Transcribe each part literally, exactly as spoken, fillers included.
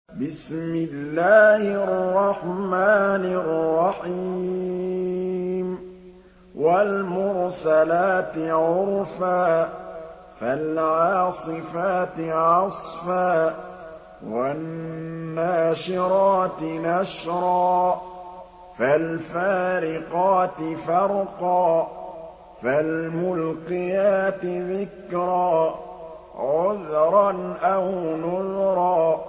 بسم الله الرحمن الرحيم والمرسلات عرفا فالعاصفات عصفا والناشرات نشرا فالفارقات فرقا فالملقيات ذكرا عذرا أو نذرا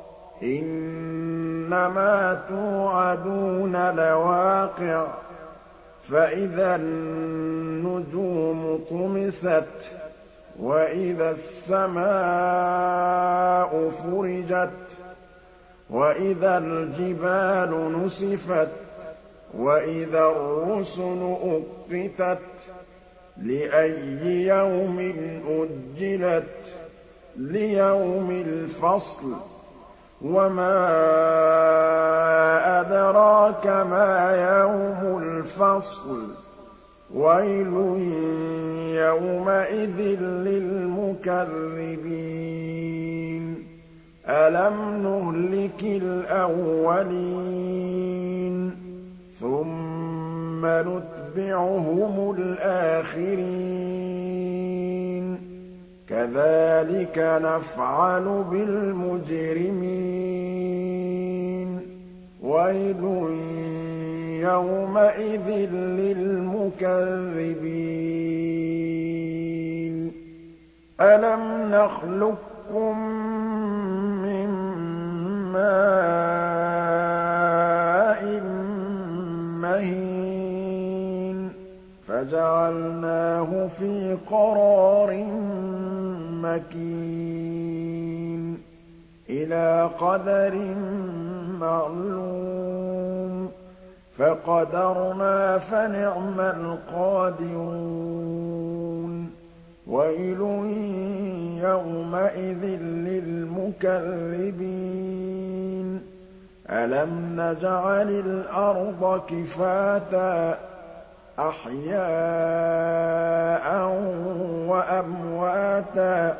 إنما توعدون لواقع فإذا النجوم طمست وإذا السماء فرجت وإذا الجبال نسفت وإذا الرسل أقتت لأي يوم أجلت ليوم الفصل وما أدراك ما يوم الفصل ويل يومئذ للمكذبين ألم نهلك الأولين ثم نتبعهم الآخرين كذلك نفعل بالمجرمين ويل يومئذ للمكذبين ألم نخلقكم من ماء مهين فجعلناه في قرار مكين إلى قدر معلوم فقدرنا فنعم القادرون ويل يومئذ للمكذبين ألم نجعل الأرض كفاتا أحياء وأمواتا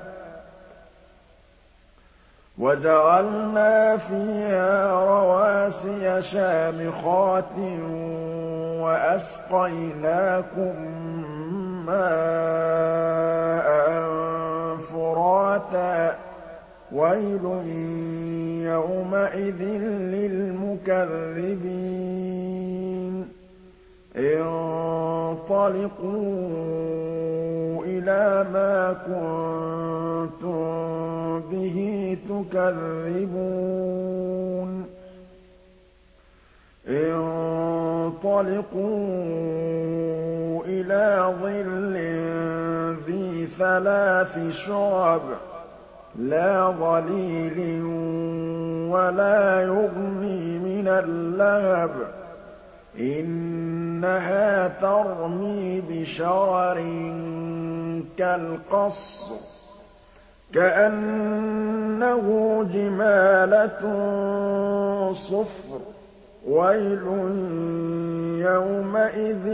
وجعلنا فيها رواسي شامخات وأسقيناكم ماء فراتا ويل يومئذ للمكذبين انطلقوا إلى ما كنتم به تكذبون انطلقوا إلى ظل ذي ثلاث شعب لا ظليل ولا يغني من اللهب إنها ترمي بشرر كالقصر كأنه جمالة صفر ويل يومئذ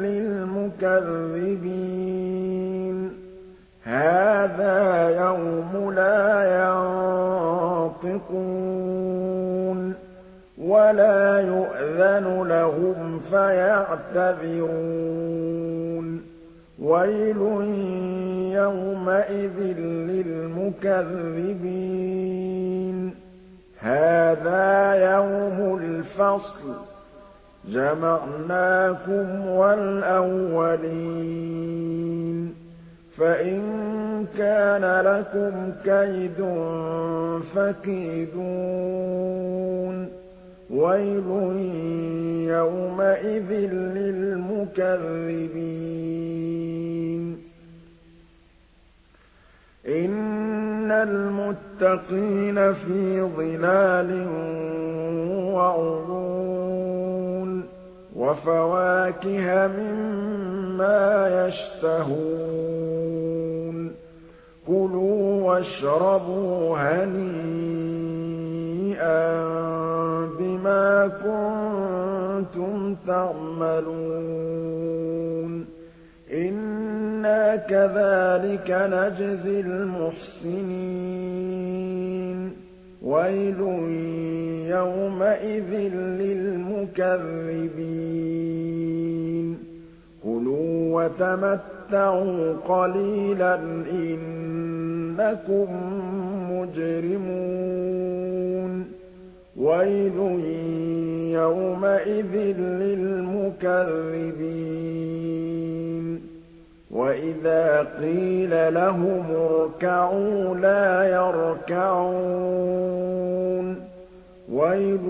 للمكذبين هذا يوم لا ينطقون ولا يؤذن لهم فيعتذرون ويل يومئذ للمكذبين هذا يوم الفصل جمعناكم والأولين فإن كان لكم كيد فكيدون ويل يومئذ للمكذبين إن المتقين في ظلال وعيون وفواكه مما يشتهون كلوا واشربوا هنيئا بما كنتم تعملون إنا كذلك نجزي المحسنين ويل يومئذ للمكذبين كلوا وتمتعوا قليلا إنكم مجرمون ويل يومئذ للمكذبين وإذا قيل لهم اركعوا لا يركعون ويل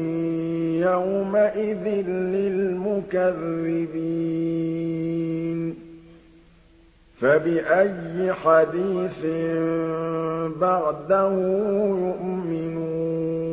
يومئذ للمكذبين فبأي حديث بعده يؤمنون